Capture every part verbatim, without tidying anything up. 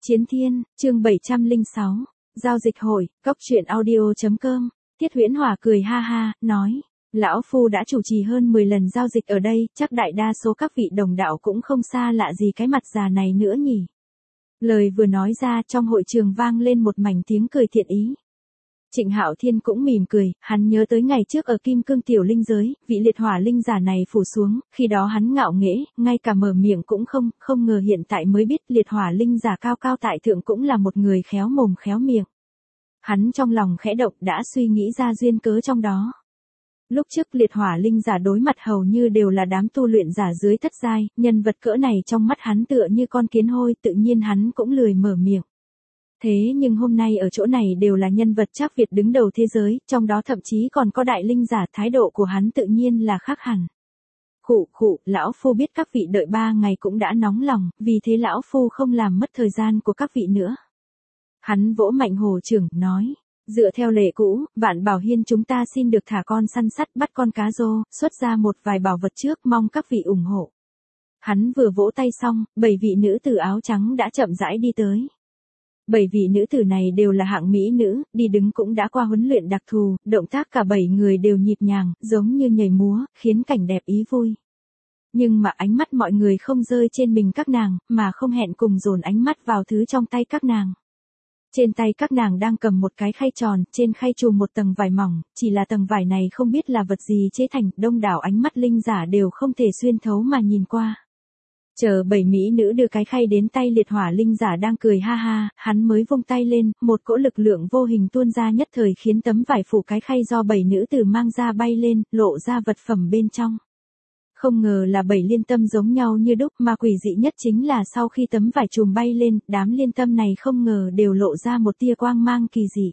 Chiến Thiên, chương bảy trăm lẻ sáu, giao dịch hội, cốc truyện audio.com, Tiết Huyễn Hòa cười ha ha, nói, lão phu đã chủ trì hơn mười lần giao dịch ở đây, chắc đại đa số các vị đồng đạo cũng không xa lạ gì cái mặt già này nữa nhỉ. Lời vừa nói ra trong hội trường vang lên một mảnh tiếng cười thiện ý. Trịnh Hạo Thiên cũng mỉm cười, hắn nhớ tới ngày trước ở Kim Cương Tiểu Linh giới, vị liệt hỏa linh giả này phủ xuống, khi đó hắn ngạo nghễ, ngay cả mở miệng cũng không, không ngờ hiện tại mới biết liệt hỏa linh giả cao cao tại thượng cũng là một người khéo mồm khéo miệng. Hắn trong lòng khẽ động đã suy nghĩ ra duyên cớ trong đó. Lúc trước liệt hỏa linh giả đối mặt hầu như đều là đám tu luyện giả dưới thất giai, nhân vật cỡ này trong mắt hắn tựa như con kiến hôi, tự nhiên hắn cũng lười mở miệng. Thế nhưng hôm nay ở chỗ này đều là nhân vật chắc Việt đứng đầu thế giới, trong đó thậm chí còn có đại linh giả, thái độ của hắn tự nhiên là khác hẳn. Khụ khụ, lão phu biết các vị đợi ba ngày cũng đã nóng lòng, vì thế lão phu không làm mất thời gian của các vị nữa. Hắn vỗ mạnh hồ trưởng, nói, dựa theo lệ cũ, Vạn Bảo Hiên chúng ta xin được thả con săn sắt bắt con cá rô, xuất ra một vài bảo vật trước, mong các vị ủng hộ. Hắn vừa vỗ tay xong, bảy vị nữ tử áo trắng đã chậm rãi đi tới. Bảy vị nữ tử này đều là hạng mỹ nữ, đi đứng cũng đã qua huấn luyện đặc thù, động tác cả bảy người đều nhịp nhàng, giống như nhảy múa, khiến cảnh đẹp ý vui. Nhưng mà ánh mắt mọi người không rơi trên mình các nàng, mà không hẹn cùng dồn ánh mắt vào thứ trong tay các nàng. Trên tay các nàng đang cầm một cái khay tròn, trên khay trùm một tầng vải mỏng, chỉ là tầng vải này không biết là vật gì chế thành, đông đảo ánh mắt linh giả đều không thể xuyên thấu mà nhìn qua. Chờ bảy mỹ nữ đưa cái khay đến tay liệt hỏa linh giả đang cười ha ha, hắn mới vung tay lên, một cỗ lực lượng vô hình tuôn ra nhất thời khiến tấm vải phủ cái khay do bảy nữ tử mang ra bay lên, lộ ra vật phẩm bên trong. Không ngờ là bảy liên tâm giống nhau như đúc, mà quỷ dị nhất chính là sau khi tấm vải chùm bay lên, đám liên tâm này không ngờ đều lộ ra một tia quang mang kỳ dị.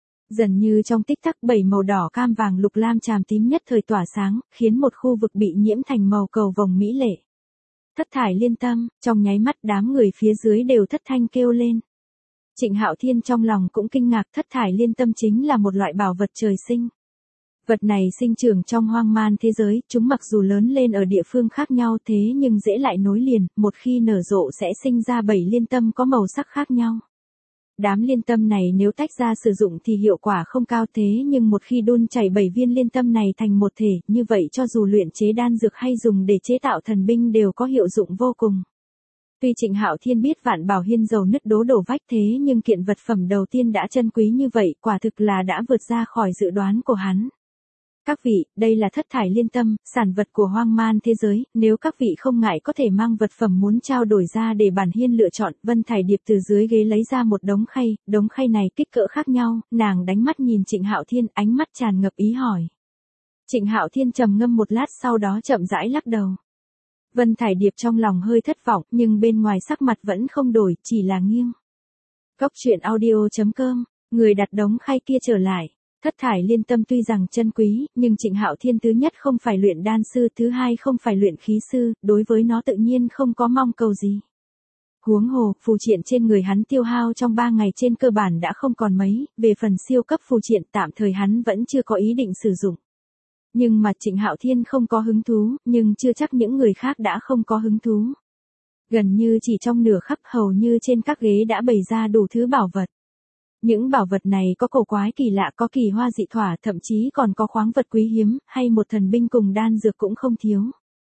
Dần như trong tích tắc bảy màu đỏ cam vàng lục lam tràm tím nhất thời tỏa sáng, khiến một khu vực bị nhiễm thành màu cầu vồng mỹ lệ. Thất thải liên tâm, trong nháy mắt đám người phía dưới đều thất thanh kêu lên. Trịnh Hạo Thiên trong lòng cũng kinh ngạc, thất thải liên tâm chính là một loại bảo vật trời sinh. Vật này sinh trưởng trong hoang man thế giới, chúng mặc dù lớn lên ở địa phương khác nhau thế nhưng dễ lại nối liền, một khi nở rộ sẽ sinh ra bảy liên tâm có màu sắc khác nhau. Đám liên tâm này nếu tách ra sử dụng thì hiệu quả không cao thế nhưng một khi đun chảy bảy viên liên tâm này thành một thể, như vậy cho dù luyện chế đan dược hay dùng để chế tạo thần binh đều có hiệu dụng vô cùng. Tuy Trịnh Hạo Thiên biết Vạn Bảo Hiên dầu nứt đố đổ vách thế nhưng kiện vật phẩm đầu tiên đã chân quý như vậy, quả thực là đã vượt ra khỏi dự đoán của hắn. Các vị, đây là thất thải liên tâm, sản vật của hoang man thế giới, nếu các vị không ngại có thể mang vật phẩm muốn trao đổi ra để bản hiên lựa chọn. Vân Thải Điệp từ dưới ghế lấy ra một đống khay, đống khay này kích cỡ khác nhau, nàng đánh mắt nhìn Trịnh Hạo Thiên, ánh mắt tràn ngập ý hỏi. Trịnh Hạo Thiên trầm ngâm một lát sau đó chậm rãi lắc đầu. Vân Thải Điệp trong lòng hơi thất vọng, nhưng bên ngoài sắc mặt vẫn không đổi, chỉ là nghiêng. Cốc truyện audio.com, người đặt đống khay kia trở lại. Thất thải liên tâm tuy rằng chân quý, nhưng Trịnh Hạo Thiên thứ nhất không phải luyện đan sư, thứ hai không phải luyện khí sư, đối với nó tự nhiên không có mong cầu gì. Huống hồ, phù triện trên người hắn tiêu hao trong ba ngày trên cơ bản đã không còn mấy, về phần siêu cấp phù triện tạm thời hắn vẫn chưa có ý định sử dụng. Nhưng mà Trịnh Hạo Thiên không có hứng thú, nhưng chưa chắc những người khác đã không có hứng thú. Gần như chỉ trong nửa khắc hầu như trên các ghế đã bày ra đủ thứ bảo vật. Những bảo vật này có cổ quái kỳ lạ, có kỳ hoa dị thỏa, thậm chí còn có khoáng vật quý hiếm, hay một thần binh cùng đan dược cũng không thiếu.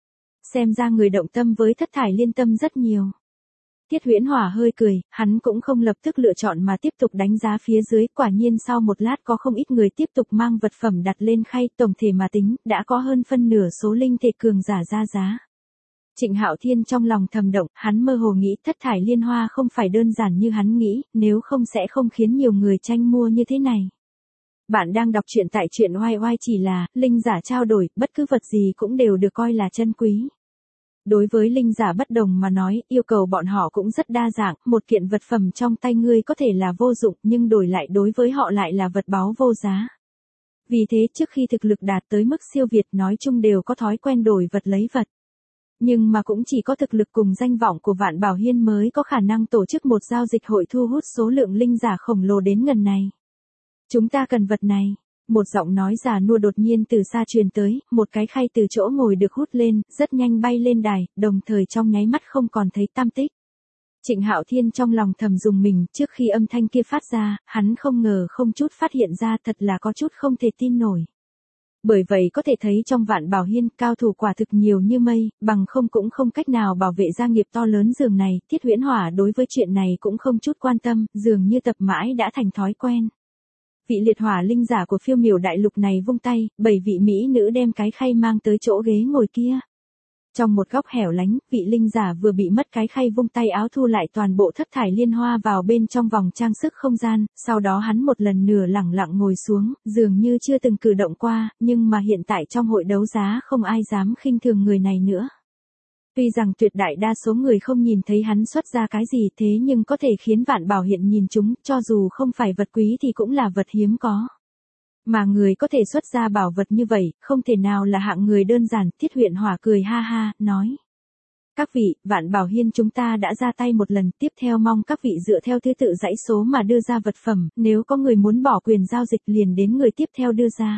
Xem ra người động tâm với thất thải liên tâm rất nhiều. Tiết Huyễn Hòa hơi cười, hắn cũng không lập tức lựa chọn mà tiếp tục đánh giá phía dưới, quả nhiên sau một lát có không ít người tiếp tục mang vật phẩm đặt lên khay, tổng thể mà tính, đã có hơn phân nửa số linh thể cường giả ra giá. Trịnh Hạo Thiên trong lòng thầm động, hắn mơ hồ nghĩ thất thải liên hoa không phải đơn giản như hắn nghĩ, nếu không sẽ không khiến nhiều người tranh mua như thế này. Bạn đang đọc truyện tại truyện oai oai, chỉ là, linh giả trao đổi, bất cứ vật gì cũng đều được coi là chân quý. Đối với linh giả bất đồng mà nói, yêu cầu bọn họ cũng rất đa dạng, một kiện vật phẩm trong tay ngươi có thể là vô dụng nhưng đổi lại đối với họ lại là vật báu vô giá. Vì thế trước khi thực lực đạt tới mức siêu việt nói chung đều có thói quen đổi vật lấy vật. Nhưng mà cũng chỉ có thực lực cùng danh vọng của Vạn Bảo Hiên mới có khả năng tổ chức một giao dịch hội thu hút số lượng linh giả khổng lồ đến ngần này. Chúng ta cần vật này. Một giọng nói già nua đột nhiên từ xa truyền tới, một cái khay từ chỗ ngồi được hút lên, rất nhanh bay lên đài, đồng thời trong nháy mắt không còn thấy tăm tích. Trịnh Hạo Thiên trong lòng thầm dùng mình, trước khi âm thanh kia phát ra, hắn không ngờ không chút phát hiện ra, thật là có chút không thể tin nổi. Bởi vậy có thể thấy trong Vạn Bảo Hiên, cao thủ quả thực nhiều như mây, bằng không cũng không cách nào bảo vệ gia nghiệp to lớn giường này. Thiết Huyễn Hỏa đối với chuyện này cũng không chút quan tâm, dường như tập mãi đã thành thói quen. Vị liệt hỏa linh giả của Phiêu Miểu đại lục này vung tay, bảy vị mỹ nữ đem cái khay mang tới chỗ ghế ngồi kia. Trong một góc hẻo lánh, vị linh giả vừa bị mất cái khay vung tay áo thu lại toàn bộ thất thải liên hoa vào bên trong vòng trang sức không gian, sau đó hắn một lần nửa lẳng lặng ngồi xuống, dường như chưa từng cử động qua, nhưng mà hiện tại trong hội đấu giá không ai dám khinh thường người này nữa. Tuy rằng tuyệt đại đa số người không nhìn thấy hắn xuất ra cái gì, thế nhưng có thể khiến Vạn Bảo Hiện nhìn chúng, cho dù không phải vật quý thì cũng là vật hiếm có. Mà người có thể xuất ra bảo vật như vậy, không thể nào là hạng người đơn giản. Thiết Huyễn Hỏa cười ha ha, nói. Các vị, Vạn Bảo Hiên chúng ta đã ra tay một lần, tiếp theo mong các vị dựa theo thứ tự dãy số mà đưa ra vật phẩm, nếu có người muốn bỏ quyền giao dịch liền đến người tiếp theo đưa ra.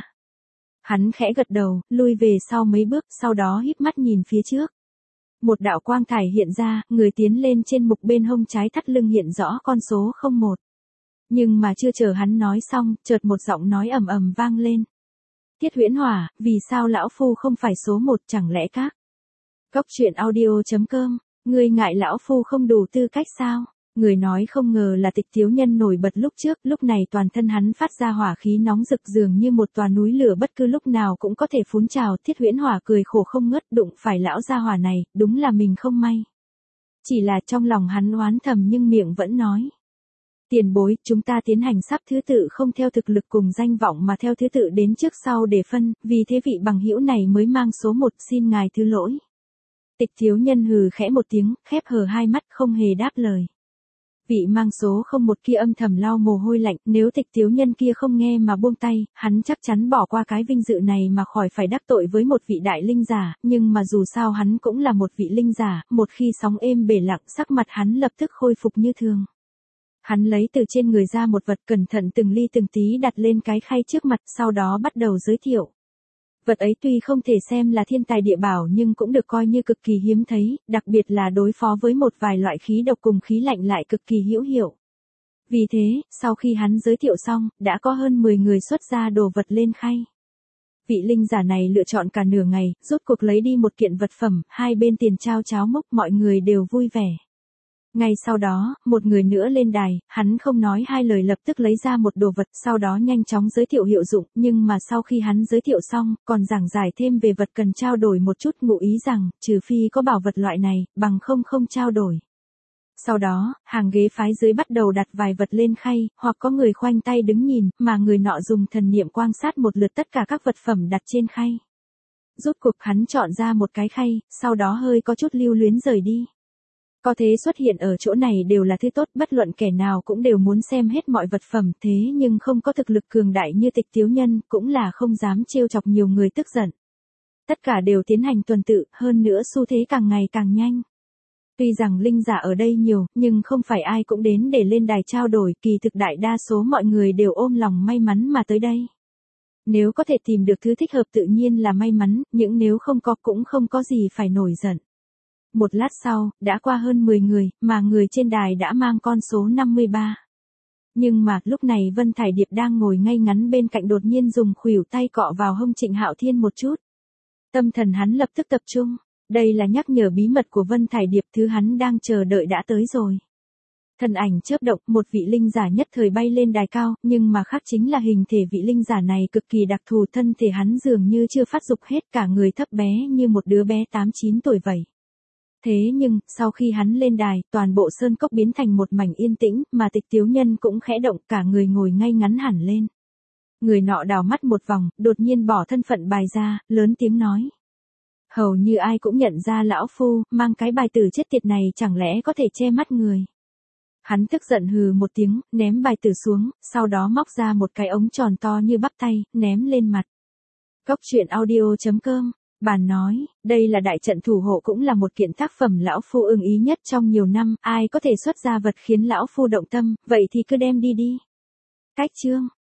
Hắn khẽ gật đầu, lui về sau mấy bước, sau đó híp mắt nhìn phía trước. Một đạo quang thải hiện ra, người tiến lên trên mục bên hông trái thắt lưng hiện rõ con số không một. Nhưng mà chưa chờ hắn nói xong, chợt một giọng nói ầm ầm vang lên. Thiết Huyễn Hỏa, vì sao lão phu không phải số một, chẳng lẽ các? Góc truyện audio chấm com, ngươi ngại lão phu không đủ tư cách sao? Người nói không ngờ là Tịch Thiếu Nhân nổi bật lúc trước, lúc này toàn thân hắn phát ra hỏa khí nóng rực dường như một tòa núi lửa bất cứ lúc nào cũng có thể phun trào. Thiết Huyễn Hỏa cười khổ không ngớt, đụng phải lão gia hỏa này, đúng là mình không may. Chỉ là trong lòng hắn oán thầm nhưng miệng vẫn nói. Tiền bối, chúng ta tiến hành sắp thứ tự không theo thực lực cùng danh vọng mà theo thứ tự đến trước sau để phân, vì thế vị bằng hữu này mới mang số một, xin ngài thứ lỗi. Tịch Thiếu Nhân hừ khẽ một tiếng, khép hờ hai mắt không hề đáp lời. Vị mang số không một kia âm thầm lau mồ hôi lạnh, nếu Tịch Thiếu Nhân kia không nghe mà buông tay, hắn chắc chắn bỏ qua cái vinh dự này mà khỏi phải đắc tội với một vị đại linh giả, nhưng mà dù sao hắn cũng là một vị linh giả, một khi sóng êm bể lặng sắc mặt hắn lập tức khôi phục như thường. Hắn lấy từ trên người ra một vật cẩn thận từng ly từng tí đặt lên cái khay trước mặt, sau đó bắt đầu giới thiệu. Vật ấy tuy không thể xem là thiên tài địa bảo nhưng cũng được coi như cực kỳ hiếm thấy, đặc biệt là đối phó với một vài loại khí độc cùng khí lạnh lại cực kỳ hữu hiệu. Vì thế, sau khi hắn giới thiệu xong, đã có hơn mười người xuất ra đồ vật lên khay. Vị linh giả này lựa chọn cả nửa ngày, rốt cuộc lấy đi một kiện vật phẩm, hai bên tiền trao cháo mốc, mọi người đều vui vẻ. Ngay sau đó, một người nữa lên đài, hắn không nói hai lời lập tức lấy ra một đồ vật, sau đó nhanh chóng giới thiệu hiệu dụng, nhưng mà sau khi hắn giới thiệu xong, còn giảng giải thêm về vật cần trao đổi một chút, ngụ ý rằng, trừ phi có bảo vật loại này, bằng không không trao đổi. Sau đó, hàng ghế phái dưới bắt đầu đặt vài vật lên khay, hoặc có người khoanh tay đứng nhìn, mà người nọ dùng thần niệm quan sát một lượt tất cả các vật phẩm đặt trên khay. Rốt cuộc hắn chọn ra một cái khay, sau đó hơi có chút lưu luyến rời đi. Có thế xuất hiện ở chỗ này đều là thứ tốt, bất luận kẻ nào cũng đều muốn xem hết mọi vật phẩm, thế nhưng không có thực lực cường đại như Tịch Thiếu Nhân, cũng là không dám trêu chọc nhiều người tức giận. Tất cả đều tiến hành tuần tự, hơn nữa xu thế càng ngày càng nhanh. Tuy rằng linh giả ở đây nhiều, nhưng không phải ai cũng đến để lên đài trao đổi, kỳ thực đại đa số mọi người đều ôm lòng may mắn mà tới đây. Nếu có thể tìm được thứ thích hợp tự nhiên là may mắn, những nếu không có cũng không có gì phải nổi giận. Một lát sau, đã qua hơn mười người, mà người trên đài đã mang con số năm mươi ba. Nhưng mà, lúc này Vân Thải Điệp đang ngồi ngay ngắn bên cạnh đột nhiên dùng khuỷu tay cọ vào hông Trịnh Hạo Thiên một chút. Tâm thần hắn lập tức tập trung. Đây là nhắc nhở bí mật của Vân Thải Điệp, thứ hắn đang chờ đợi đã tới rồi. Thân ảnh chớp động, một vị linh giả nhất thời bay lên đài cao, nhưng mà khác chính là hình thể vị linh giả này cực kỳ đặc thù, thân thể hắn dường như chưa phát dục hết, cả người thấp bé như một đứa bé tám chín tuổi vậy. Thế nhưng, sau khi hắn lên đài, toàn bộ sơn cốc biến thành một mảnh yên tĩnh, mà Tịch Thiếu Nhân cũng khẽ động, cả người ngồi ngay ngắn hẳn lên. Người nọ đảo mắt một vòng, đột nhiên bỏ thân phận bài ra, lớn tiếng nói. Hầu như ai cũng nhận ra lão phu, mang cái bài tử chết tiệt này chẳng lẽ có thể che mắt người. Hắn tức giận hừ một tiếng, ném bài tử xuống, sau đó móc ra một cái ống tròn to như bắp tay, ném lên mặt. Góc truyện audio chấm com, bàn nói, đây là đại trận thủ hộ, cũng là một kiện tác phẩm lão phu ưng ý nhất trong nhiều năm, ai có thể xuất ra vật khiến lão phu động tâm, vậy thì cứ đem đi đi. Cách chương.